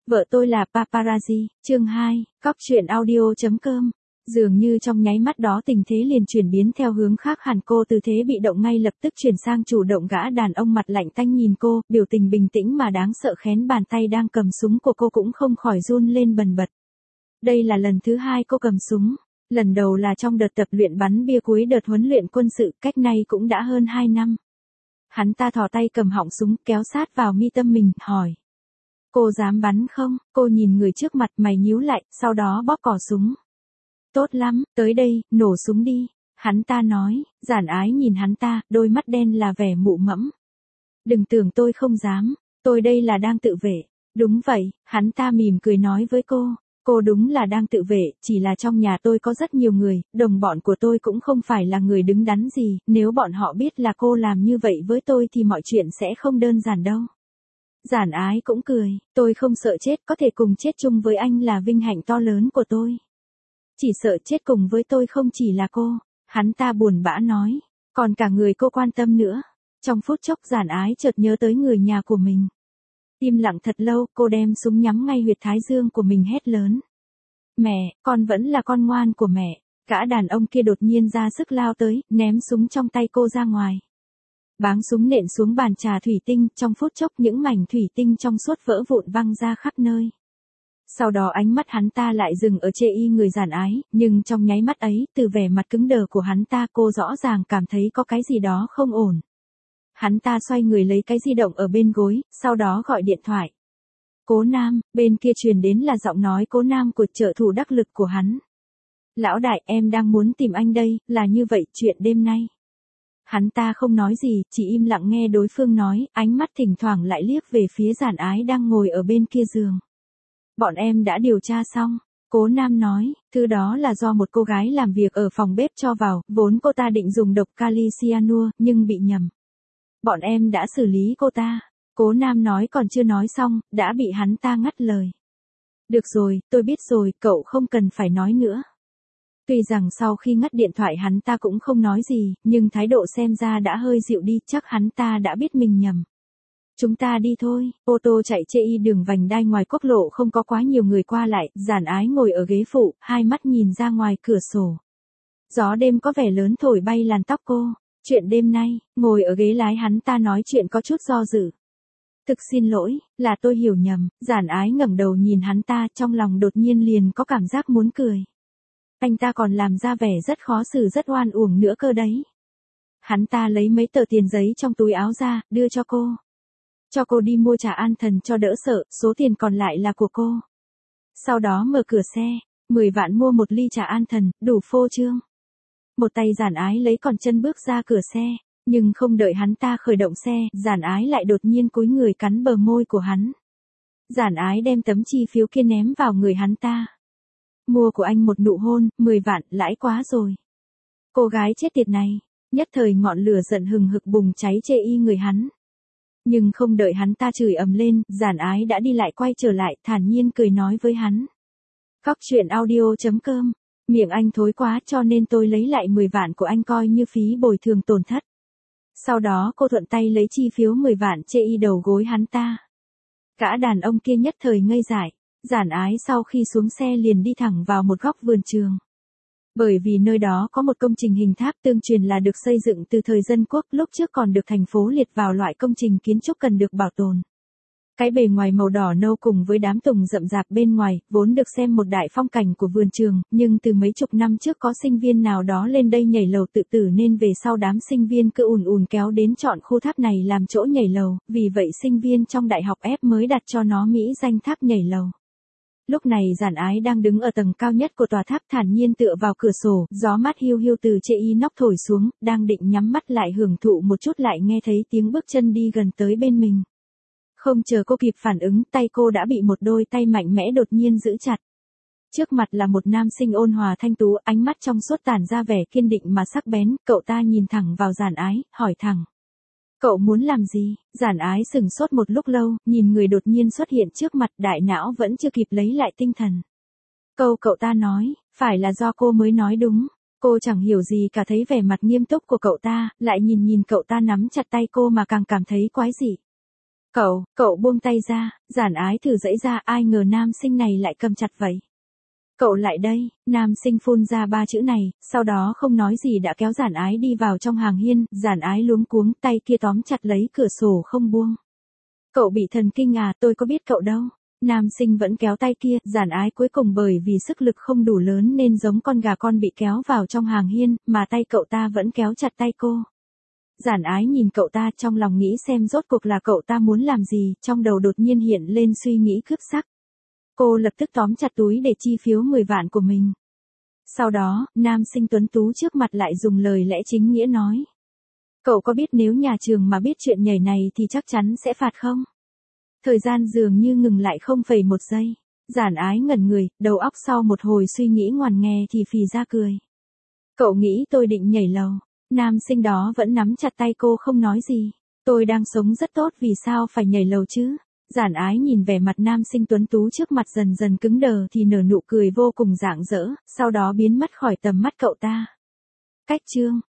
Vợ tôi là paparazzi, chương 2, cóc truyện audio.com. Dường như trong nháy mắt đó tình thế liền chuyển biến theo hướng khác hẳn, cô từ thế bị động ngay lập tức chuyển sang chủ động. Gã đàn ông mặt lạnh tanh nhìn cô, biểu tình bình tĩnh mà đáng sợ, khén bàn tay đang cầm súng của cô cũng không khỏi run lên bần bật. Đây là lần thứ hai cô cầm súng. Lần đầu là trong đợt tập luyện bắn bia cuối đợt huấn luyện quân sự, cách nay cũng đã hơn 2 năm. Hắn ta thò tay cầm họng súng kéo sát vào mi tâm mình, hỏi. Cô dám bắn không? Cô nhìn người trước mặt, mày nhíu lại, sau đó bóp cò súng. Tốt lắm, tới đây, nổ súng đi. Hắn ta nói. Giản Ái nhìn hắn ta, đôi mắt đen là vẻ mụ mẫm. Đừng tưởng tôi không dám, tôi đây là đang tự vệ. Đúng vậy, hắn ta mỉm cười nói với cô. Cô đúng là đang tự vệ, chỉ là trong nhà tôi có rất nhiều người, đồng bọn của tôi cũng không phải là người đứng đắn gì, nếu bọn họ biết là cô làm như vậy với tôi thì mọi chuyện sẽ không đơn giản đâu. Giản Ái cũng cười, tôi không sợ chết, có thể cùng chết chung với anh là vinh hạnh to lớn của tôi. Chỉ sợ chết cùng với tôi không chỉ là cô, hắn ta buồn bã nói, còn cả người cô quan tâm nữa. Trong phút chốc Giản Ái chợt nhớ tới người nhà của mình. Im lặng thật lâu, cô đem súng nhắm ngay huyệt thái dương của mình hét lớn. Mẹ, con vẫn là con ngoan của mẹ. Gã đàn ông kia đột nhiên ra sức lao tới, ném súng trong tay cô ra ngoài. Báng súng nện xuống bàn trà thủy tinh, trong phút chốc những mảnh thủy tinh trong suốt vỡ vụn văng ra khắp nơi. Sau đó ánh mắt hắn ta lại dừng ở trên y người Giản Ái, nhưng trong nháy mắt ấy, từ vẻ mặt cứng đờ của hắn ta cô rõ ràng cảm thấy có cái gì đó không ổn. Hắn ta xoay người lấy cái di động ở bên gối, sau đó gọi điện thoại. Cố Nam, bên kia truyền đến là giọng nói Cố Nam của trợ thủ đắc lực của hắn. Lão đại, em đang muốn tìm anh đây, là như vậy, chuyện đêm nay. Hắn ta không nói gì, chỉ im lặng nghe đối phương nói, ánh mắt thỉnh thoảng lại liếc về phía Giản Ái đang ngồi ở bên kia giường. Bọn em đã điều tra xong. Cố Nam nói, thứ đó là do một cô gái làm việc ở phòng bếp cho vào, vốn cô ta định dùng độc kali cyanua, nhưng bị nhầm. Bọn em đã xử lý cô ta. Cố Nam nói còn chưa nói xong, đã bị hắn ta ngắt lời. Được rồi, tôi biết rồi, cậu không cần phải nói nữa. Tuy rằng sau khi ngắt điện thoại hắn ta cũng không nói gì, nhưng thái độ xem ra đã hơi dịu đi, chắc hắn ta đã biết mình nhầm. Chúng ta đi thôi. Ô tô chạy chê y đường vành đai ngoài quốc lộ, không có quá nhiều người qua lại. Giản Ái ngồi ở ghế phụ, hai mắt nhìn ra ngoài cửa sổ. Gió đêm có vẻ lớn thổi bay làn tóc cô. Chuyện đêm nay, ngồi ở ghế lái hắn ta nói chuyện có chút do dự. Thực xin lỗi, là tôi hiểu nhầm. Giản Ái ngẩng đầu nhìn hắn ta, trong lòng đột nhiên liền có cảm giác muốn cười. Anh ta còn làm ra vẻ rất khó xử, rất oan uổng nữa cơ đấy. Hắn ta lấy mấy tờ tiền giấy trong túi áo ra, đưa cho cô. Cho cô đi mua trà an thần cho đỡ sợ, số tiền còn lại là của cô. Sau đó mở cửa xe, 10 vạn mua một ly trà an thần, đủ phô trương. Một tay Giản Ái lấy còn chân bước ra cửa xe, nhưng không đợi hắn ta khởi động xe, Giản Ái lại đột nhiên cúi người cắn bờ môi của hắn. Giản Ái đem tấm chi phiếu kia ném vào người hắn ta. Mua của anh một nụ hôn, 10 vạn, lãi quá rồi. Cô gái chết tiệt này, nhất thời ngọn lửa giận hừng hực bùng cháy chê y người hắn. Nhưng không đợi hắn ta chửi ầm lên, Giản Ái đã đi lại quay trở lại, thản nhiên cười nói với hắn. Cóc truyện audio.com, miệng anh thối quá cho nên tôi lấy lại 10 vạn của anh coi như phí bồi thường tổn thất. Sau đó cô thuận tay lấy chi phiếu 10 vạn chê y đầu gối hắn ta. Gã đàn ông kia nhất thời ngây dại. Giản Ái sau khi xuống xe liền đi thẳng vào một góc vườn trường. Bởi vì nơi đó có một công trình hình tháp tương truyền là được xây dựng từ thời dân quốc, lúc trước còn được thành phố liệt vào loại công trình kiến trúc cần được bảo tồn. Cái bề ngoài màu đỏ nâu cùng với đám tùng rậm rạp bên ngoài, vốn được xem một đại phong cảnh của vườn trường, nhưng từ mấy chục năm trước có sinh viên nào đó lên đây nhảy lầu tự tử nên về sau đám sinh viên cứ ùn ùn kéo đến chọn khu tháp này làm chỗ nhảy lầu, vì vậy sinh viên trong đại học F mới đặt cho nó mỹ danh tháp nhảy lầu. Lúc này Giản Ái đang đứng ở tầng cao nhất của tòa tháp, thản nhiên tựa vào cửa sổ, gió mát hiu hiu từ trên y nóc thổi xuống, đang định nhắm mắt lại hưởng thụ một chút lại nghe thấy tiếng bước chân đi gần tới bên mình. Không chờ cô kịp phản ứng, tay cô đã bị một đôi tay mạnh mẽ đột nhiên giữ chặt. Trước mặt là một nam sinh ôn hòa thanh tú, ánh mắt trong suốt tản ra vẻ kiên định mà sắc bén, cậu ta nhìn thẳng vào Giản Ái, hỏi thẳng. Cậu muốn làm gì? Giản Ái sừng sốt một lúc lâu, nhìn người đột nhiên xuất hiện trước mặt, đại não vẫn chưa kịp lấy lại tinh thần. Câu cậu ta nói, phải là do cô mới nói đúng. Cô chẳng hiểu gì cả, thấy vẻ mặt nghiêm túc của cậu ta, lại nhìn cậu ta nắm chặt tay cô mà càng cảm thấy quái dị. Cậu buông tay ra, Giản Ái thử giãy ra, ai ngờ nam sinh này lại cầm chặt vậy. Cậu lại đây, nam sinh phun ra 3 chữ này, sau đó không nói gì đã kéo Giản Ái đi vào trong hàng hiên, Giản Ái luống cuống, tay kia tóm chặt lấy cửa sổ không buông. Cậu bị thần kinh à, tôi có biết cậu đâu. Nam sinh vẫn kéo tay kia, Giản Ái cuối cùng bởi vì sức lực không đủ lớn nên giống con gà con bị kéo vào trong hàng hiên, mà tay cậu ta vẫn kéo chặt tay cô. Giản Ái nhìn cậu ta trong lòng nghĩ xem rốt cuộc là cậu ta muốn làm gì, trong đầu đột nhiên hiện lên suy nghĩ cướp sắc. Cô lập tức tóm chặt túi để chi phiếu 10 vạn của mình. Sau đó, nam sinh tuấn tú trước mặt lại dùng lời lẽ chính nghĩa nói. Cậu có biết nếu nhà trường mà biết chuyện nhảy này thì chắc chắn sẽ phạt không? Thời gian dường như ngừng lại 0,1 giây. Giản Ái ngẩn người, đầu óc sau một hồi suy nghĩ ngoằn nghè thì phì ra cười. Cậu nghĩ tôi định nhảy lầu. Nam sinh đó vẫn nắm chặt tay cô không nói gì. Tôi đang sống rất tốt vì sao phải nhảy lầu chứ? Giản Ái nhìn vẻ mặt nam sinh tuấn tú trước mặt dần dần cứng đờ thì nở nụ cười vô cùng rạng rỡ, sau đó biến mất khỏi tầm mắt cậu ta. Cách chương